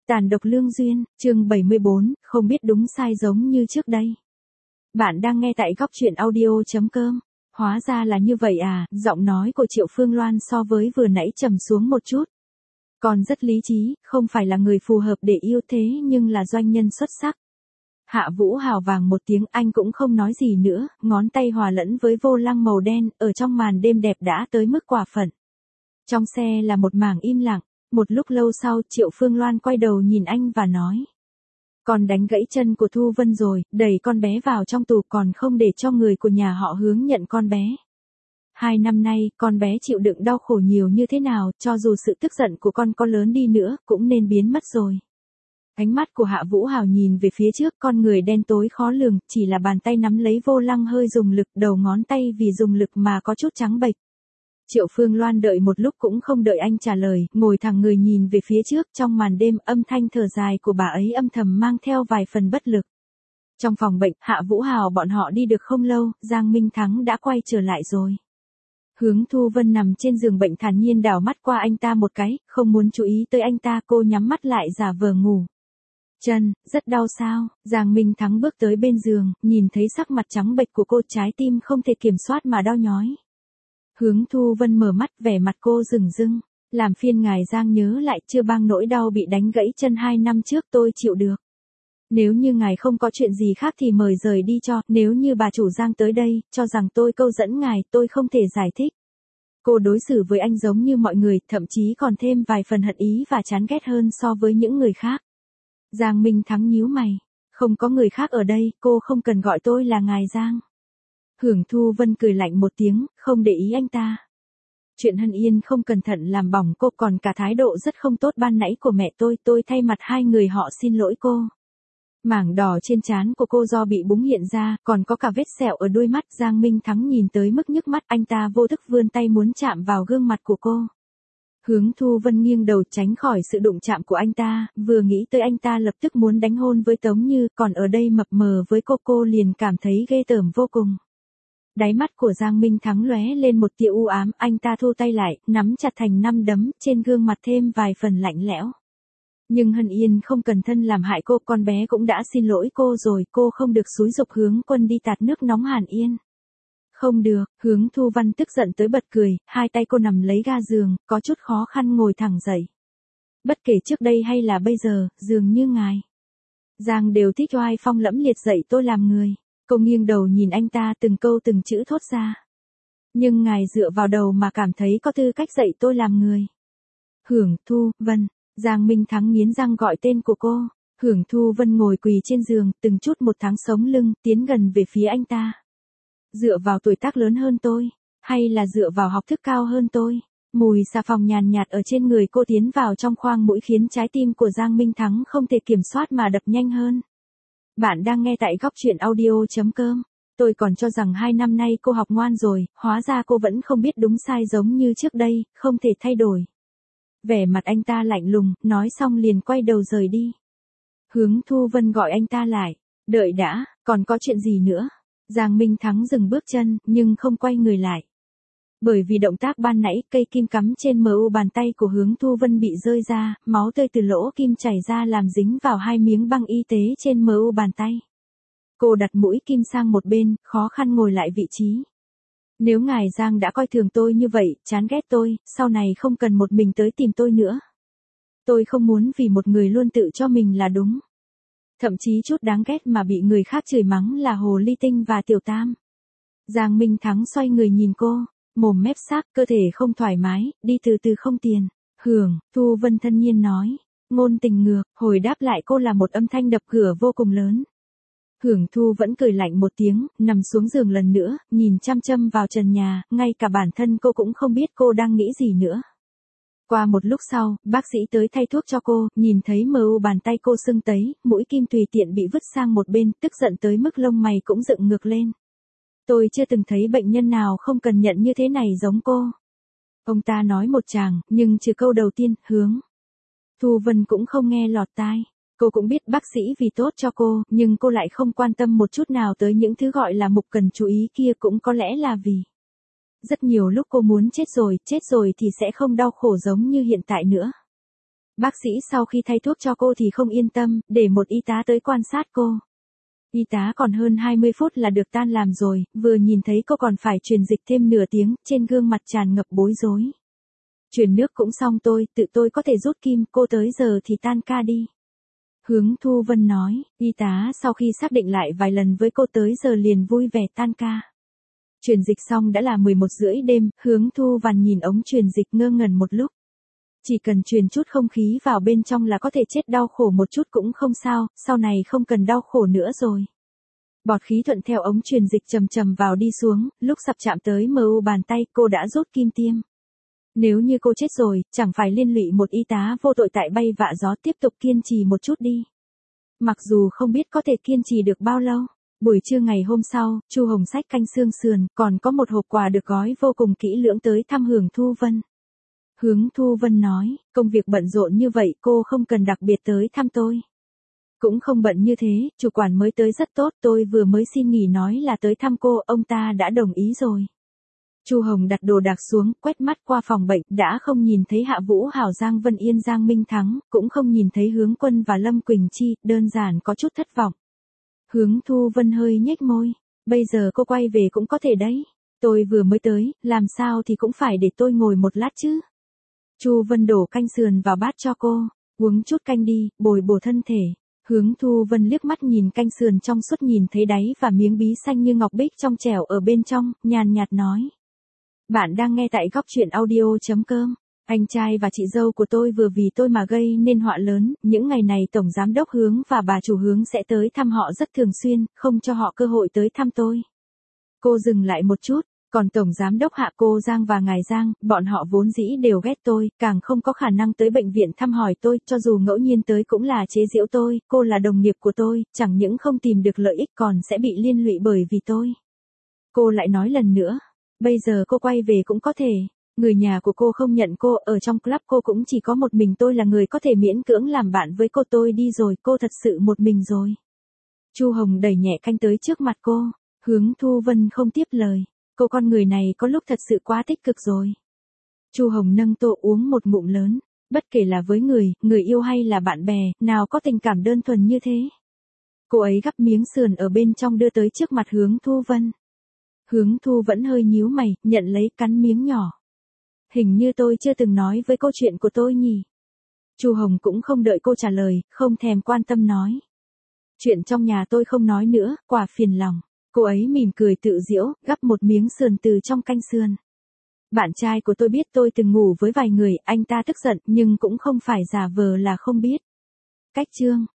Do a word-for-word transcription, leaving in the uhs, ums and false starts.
Tàn độc lương duyên, chương bảy mươi bốn, không biết đúng sai giống như trước đây. Bạn đang nghe tại góc truyện audio.com. Hóa ra là như vậy à, giọng nói của Triệu Phương Loan so với vừa nãy trầm xuống một chút. Còn rất lý trí, không phải là người phù hợp để yêu thế nhưng là doanh nhân xuất sắc. Hạ Vũ hào vàng một tiếng, anh cũng không nói gì nữa, ngón tay hòa lẫn với vô lăng màu đen, ở trong màn đêm đẹp đã tới mức quả phận. Trong xe là một mảng im lặng. Một lúc lâu sau, Triệu Phương Loan quay đầu nhìn anh và nói. Con đánh gãy chân của Thu Vân rồi, đẩy con bé vào trong tù còn không để cho người của nhà họ Hướng nhận con bé. Hai năm nay, con bé chịu đựng đau khổ nhiều như thế nào, cho dù sự tức giận của con có lớn đi nữa, cũng nên biến mất rồi. Ánh mắt của Hạ Vũ Hào nhìn về phía trước, con người đen tối khó lường, chỉ là bàn tay nắm lấy vô lăng hơi dùng lực, đầu ngón tay vì dùng lực mà có chút trắng bệch. Triệu Phương Loan đợi một lúc cũng không đợi anh trả lời, ngồi thẳng người nhìn về phía trước, trong màn đêm âm thanh thở dài của bà ấy âm thầm mang theo vài phần bất lực. Trong phòng bệnh, Hạ Vũ Hào bọn họ đi được không lâu, Giang Minh Thắng đã quay trở lại rồi. Hướng Thu Vân nằm trên giường bệnh thản nhiên đảo mắt qua anh ta một cái, không muốn chú ý tới anh ta, cô nhắm mắt lại giả vờ ngủ. Chân, rất đau sao? Giang Minh Thắng bước tới bên giường, nhìn thấy sắc mặt trắng bệch của cô, trái tim không thể kiểm soát mà đau nhói. Hướng Thu Vân mở mắt, vẻ mặt cô rừng rưng, làm phiền ngài Giang nhớ lại chưa bang nỗi đau bị đánh gãy chân hai năm trước tôi chịu được. Nếu như ngài không có chuyện gì khác thì mời rời đi cho, nếu như bà chủ Giang tới đây, cho rằng tôi câu dẫn ngài, tôi không thể giải thích. Cô đối xử với anh giống như mọi người, thậm chí còn thêm vài phần hận ý và chán ghét hơn so với những người khác. Giang Minh Thắng nhíu mày, không có người khác ở đây, cô không cần gọi tôi là ngài Giang. Hưởng Thu Vân cười lạnh một tiếng, không để ý anh ta. Chuyện Hân Yên không cẩn thận làm bỏng cô, còn cả thái độ rất không tốt ban nãy của mẹ tôi, tôi thay mặt hai người họ xin lỗi cô. Mảng đỏ trên trán của cô do bị búng hiện ra, còn có cả vết sẹo ở đuôi mắt. Giang Minh Thắng nhìn tới mức nhức mắt, anh ta vô thức vươn tay muốn chạm vào gương mặt của cô. Hướng Thu Vân nghiêng đầu tránh khỏi sự đụng chạm của anh ta, vừa nghĩ tới anh ta lập tức muốn đánh hôn với Tống Như, còn ở đây mập mờ với cô cô liền cảm thấy ghê tởm vô cùng. Đáy mắt của Giang Minh Thắng lóe lên một tia u ám, anh ta thu tay lại, nắm chặt thành năm đấm, trên gương mặt thêm vài phần lạnh lẽo. Nhưng Hân Yên không cần thân làm hại cô, con bé cũng đã xin lỗi cô rồi, cô không được xúi giục Hướng Quân đi tạt nước nóng Hàn Yên. Không được, Hướng Thu Văn tức giận tới bật cười, hai tay cô nằm lấy ga giường, có chút khó khăn ngồi thẳng dậy. Bất kể trước đây hay là bây giờ, dường như ngài Giang đều thích oai phong lẫm liệt dạy tôi làm người. Cô nghiêng đầu nhìn anh ta, từng câu từng chữ thốt ra. Nhưng ngài dựa vào đầu mà cảm thấy có tư cách dạy tôi làm người. Hưởng Thu Vân, Giang Minh Thắng nghiến răng gọi tên của cô. Hưởng Thu Vân ngồi quỳ trên giường, từng chút một tháng sống lưng, tiến gần về phía anh ta. Dựa vào tuổi tác lớn hơn tôi, hay là dựa vào học thức cao hơn tôi? Mùi xà phòng nhàn nhạt ở trên người cô tiến vào trong khoang mũi khiến trái tim của Giang Minh Thắng không thể kiểm soát mà đập nhanh hơn. Bạn đang nghe tại góc truyện audio.com. Tôi còn cho rằng hai năm nay cô học ngoan rồi, hóa ra cô vẫn không biết đúng sai giống như trước đây, không thể thay đổi. Vẻ mặt anh ta lạnh lùng, nói xong liền quay đầu rời đi. Hướng Thu Vân gọi anh ta lại. Đợi đã, còn có chuyện gì nữa? Giang Minh Thắng dừng bước chân, nhưng không quay người lại. Bởi vì động tác ban nãy, cây kim cắm trên mờ u bàn tay của Hướng Thu Vân bị rơi ra, máu tươi từ lỗ kim chảy ra làm dính vào hai miếng băng y tế trên mờ u bàn tay. Cô đặt mũi kim sang một bên, khó khăn ngồi lại vị trí. Nếu ngài Giang đã coi thường tôi như vậy, chán ghét tôi, sau này không cần một mình tới tìm tôi nữa. Tôi không muốn vì một người luôn tự cho mình là đúng. Thậm chí chút đáng ghét mà bị người khác chửi mắng là hồ ly tinh và tiểu tam. Giang Minh Thắng xoay người nhìn cô. Mồm mép xác, cơ thể không thoải mái, đi từ từ không tiền. Hưởng, Thu Vân thân nhiên nói. Ngôn tình ngược, hồi đáp lại cô là một âm thanh đập cửa vô cùng lớn. Hưởng Thu vẫn cười lạnh một tiếng, nằm xuống giường lần nữa, nhìn chăm chăm vào trần nhà, ngay cả bản thân cô cũng không biết cô đang nghĩ gì nữa. Qua một lúc sau, bác sĩ tới thay thuốc cho cô, nhìn thấy mờ u bàn tay cô sưng tấy, mũi kim tùy tiện bị vứt sang một bên, tức giận tới mức lông mày cũng dựng ngược lên. Tôi chưa từng thấy bệnh nhân nào không cần nhận như thế này giống cô. Ông ta nói một tràng, nhưng trừ câu đầu tiên, Hướng Thu Vân cũng không nghe lọt tai. Cô cũng biết bác sĩ vì tốt cho cô, nhưng cô lại không quan tâm một chút nào tới những thứ gọi là mục cần chú ý kia, cũng có lẽ là vì rất nhiều lúc cô muốn chết rồi, chết rồi thì sẽ không đau khổ giống như hiện tại nữa. Bác sĩ sau khi thay thuốc cho cô thì không yên tâm, để một y tá tới quan sát cô. Y tá còn hơn hai mươi phút là được tan làm rồi, vừa nhìn thấy cô còn phải truyền dịch thêm nửa tiếng, trên gương mặt tràn ngập bối rối. Truyền nước cũng xong tôi, tự tôi có thể rút kim, cô tới giờ thì tan ca đi. Hướng Thu Vân nói, y tá sau khi xác định lại vài lần với cô tới giờ liền vui vẻ tan ca. Truyền dịch xong đã là mười một rưỡi đêm, Hướng Thu Vân nhìn ống truyền dịch ngơ ngẩn một lúc. Chỉ cần truyền chút không khí vào bên trong là có thể chết đau khổ một chút cũng không sao, sau này không cần đau khổ nữa rồi. Bọt khí thuận theo ống truyền dịch chầm chầm vào đi xuống, lúc sắp chạm tới mờ u bàn tay cô đã rút kim tiêm. Nếu như cô chết rồi, chẳng phải liên lụy một y tá vô tội tại bay vạ gió, tiếp tục kiên trì một chút đi. Mặc dù không biết có thể kiên trì được bao lâu. Buổi trưa ngày hôm sau, Chu Hồng xách canh xương sườn, còn có một hộp quà được gói vô cùng kỹ lưỡng tới thăm Hướng Thu Vân. Hướng Thu Vân nói, công việc bận rộn như vậy cô không cần đặc biệt tới thăm tôi. Cũng không bận như thế, chủ quản mới tới rất tốt, tôi vừa mới xin nghỉ nói là tới thăm cô, ông ta đã đồng ý rồi. Chu Hồng đặt đồ đạc xuống, quét mắt qua phòng bệnh, đã không nhìn thấy Hạ Vũ Hảo, Giang Vân Yên, Giang Minh Thắng, cũng không nhìn thấy Hướng Quân và Lâm Quỳnh Chi, đơn giản có chút thất vọng. Hướng Thu Vân hơi nhếch môi, bây giờ cô quay về cũng có thể đấy. Tôi vừa mới tới, làm sao thì cũng phải để tôi ngồi một lát chứ. Chu Vân đổ canh sườn vào bát cho cô, uống chút canh đi, bồi bổ thân thể. Hướng Thu Vân liếc mắt nhìn canh sườn trong suốt, nhìn thấy đáy và miếng bí xanh như ngọc bích trong trẻo ở bên trong, nhàn nhạt nói. Bạn đang nghe tại góc truyện audio.com. Anh trai và chị dâu của tôi vừa vì tôi mà gây nên họa lớn, những ngày này Tổng Giám đốc Hướng và bà chủ Hướng sẽ tới thăm họ rất thường xuyên, không cho họ cơ hội tới thăm tôi. Cô dừng lại một chút, còn Tổng Giám đốc Hạ, cô Giang và ngài Giang, bọn họ vốn dĩ đều ghét tôi, càng không có khả năng tới bệnh viện thăm hỏi tôi, cho dù ngẫu nhiên tới cũng là chế giễu tôi, cô là đồng nghiệp của tôi, chẳng những không tìm được lợi ích còn sẽ bị liên lụy bởi vì tôi. Cô lại nói lần nữa, bây giờ cô quay về cũng có thể. Người nhà của cô không nhận cô, ở trong club cô cũng chỉ có một mình tôi là người có thể miễn cưỡng làm bạn với cô, tôi đi rồi, cô thật sự một mình rồi. Chu Hồng đẩy nhẹ canh tới trước mặt cô, Hướng Thu Vân không tiếp lời, cô con người này có lúc thật sự quá tích cực rồi. Chu Hồng nâng tô uống một ngụm lớn, bất kể là với người, người yêu hay là bạn bè, nào có tình cảm đơn thuần như thế. Cô ấy gắp miếng sườn ở bên trong đưa tới trước mặt Hướng Thu Vân. Hướng Thu vẫn hơi nhíu mày, nhận lấy cắn miếng nhỏ. Hình như tôi chưa từng nói với câu chuyện của tôi nhỉ. Chu Hồng cũng không đợi cô trả lời, không thèm quan tâm nói. Chuyện trong nhà tôi không nói nữa, quả phiền lòng. Cô ấy mỉm cười tự giễu, gắp một miếng sườn từ trong canh sườn. Bạn trai của tôi biết tôi từng ngủ với vài người, anh ta tức giận nhưng cũng không phải giả vờ là không biết. Cách chương.